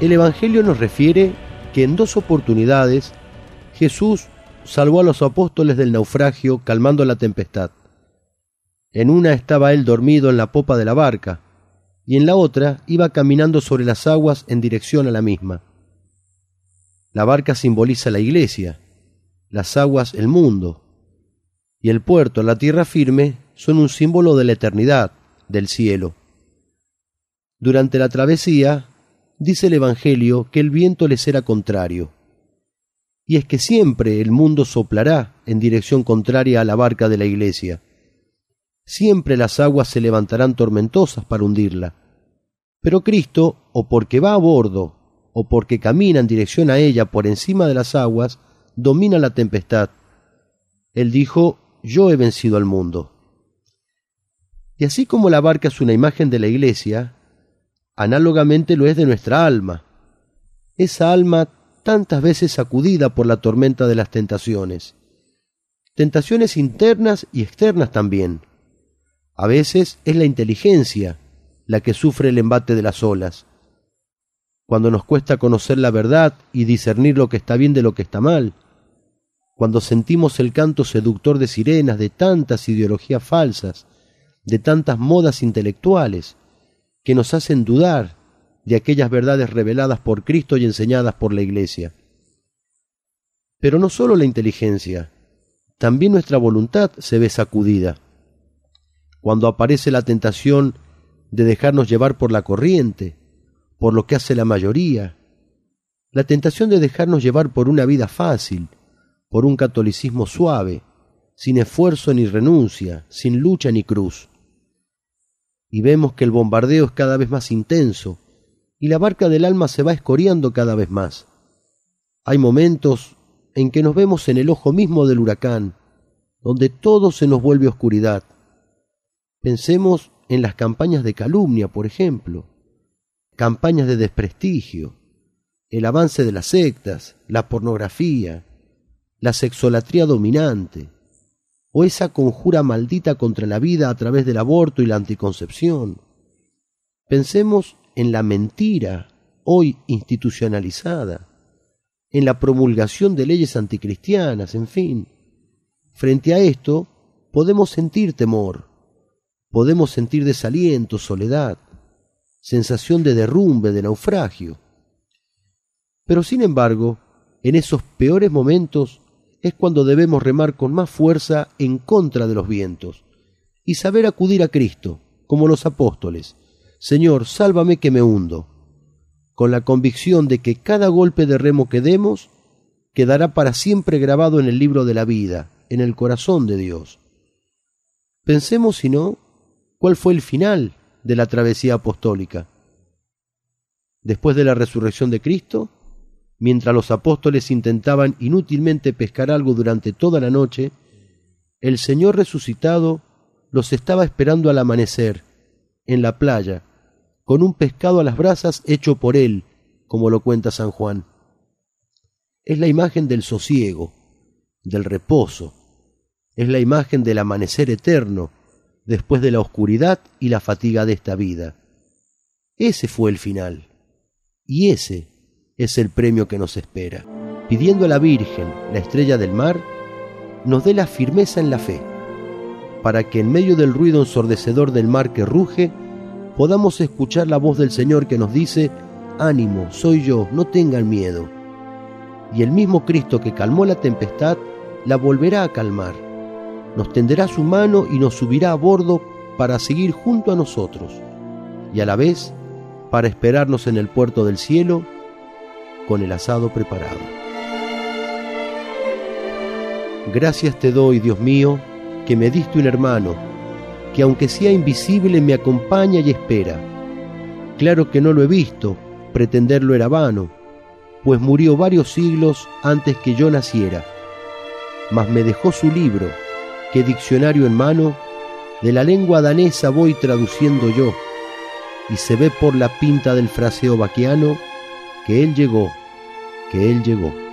El Evangelio nos refiere que en 2 oportunidades Jesús salvó a los apóstoles del naufragio calmando la tempestad. En una estaba él dormido en la popa de la barca, y en la otra iba caminando sobre las aguas en dirección a la misma. La barca simboliza la iglesia, las aguas el mundo, y el puerto, la tierra firme, son un símbolo de la eternidad, del cielo. Durante la travesía, dice el Evangelio que el viento les era contrario. Y es que siempre el mundo soplará en dirección contraria a la barca de la iglesia. Siempre las aguas se levantarán tormentosas para hundirla. Pero Cristo, o porque va a bordo, o porque camina en dirección a ella por encima de las aguas, domina la tempestad. Él dijo: yo he vencido al mundo. Y así como la barca es una imagen de la iglesia, análogamente lo es de nuestra alma. Esa alma tantas veces sacudida por la tormenta de las tentaciones. Tentaciones internas y externas también. A veces es la inteligencia la que sufre el embate de las olas. Cuando nos cuesta conocer la verdad y discernir lo que está bien de lo que está mal. Cuando sentimos el canto seductor de sirenas de tantas ideologías falsas, de tantas modas intelectuales, que nos hacen dudar de aquellas verdades reveladas por Cristo y enseñadas por la Iglesia. Pero no solo la inteligencia, también nuestra voluntad se ve sacudida. Cuando aparece la tentación de dejarnos llevar por la corriente, por lo que hace la mayoría, la tentación de dejarnos llevar por una vida fácil, por un catolicismo suave, sin esfuerzo ni renuncia, sin lucha ni cruz. Y vemos que el bombardeo es cada vez más intenso, y la barca del alma se va escoriando cada vez más. Hay momentos en que nos vemos en el ojo mismo del huracán, donde todo se nos vuelve oscuridad. Pensemos en las campañas de calumnia, por ejemplo, campañas de desprestigio, el avance de las sectas, la pornografía, la sexolatría dominante, o esa conjura maldita contra la vida a través del aborto y la anticoncepción. Pensemos en la mentira, hoy institucionalizada, en la promulgación de leyes anticristianas, en fin. Frente a esto, podemos sentir temor, podemos sentir desaliento, soledad, sensación de derrumbe, de naufragio. Pero sin embargo, en esos peores momentos es cuando debemos remar con más fuerza en contra de los vientos y saber acudir a Cristo, como los apóstoles: Señor, sálvame que me hundo, con la convicción de que cada golpe de remo que demos quedará para siempre grabado en el libro de la vida, en el corazón de Dios. Pensemos, si no, cuál fue el final de la travesía apostólica. Después de la resurrección de Cristo, mientras los apóstoles intentaban inútilmente pescar algo durante toda la noche, el Señor resucitado los estaba esperando al amanecer, en la playa, con un pescado a las brasas hecho por Él, como lo cuenta San Juan. Es la imagen del sosiego, del reposo, es la imagen del amanecer eterno, después de la oscuridad y la fatiga de esta vida. Ese fue el final, y ese es el premio que nos espera, pidiendo a la Virgen, la estrella del mar, nos dé la firmeza en la fe, para que en medio del ruido ensordecedor del mar que ruge, podamos escuchar la voz del Señor que nos dice: ánimo, soy yo, no tengan miedo. Y el mismo Cristo que calmó la tempestad, la volverá a calmar, nos tenderá su mano y nos subirá a bordo para seguir junto a nosotros, y a la vez para esperarnos en el puerto del cielo, con el asado preparado. Gracias te doy, Dios mío, que me diste un hermano, que aunque sea invisible me acompaña y espera. Claro que no lo he visto, pretenderlo era vano, pues murió varios siglos antes que yo naciera. Mas me dejó su libro, que diccionario en mano, de la lengua danesa voy traduciendo yo, y se ve por la pinta del fraseo vaquiano que él llegó, que él llegó.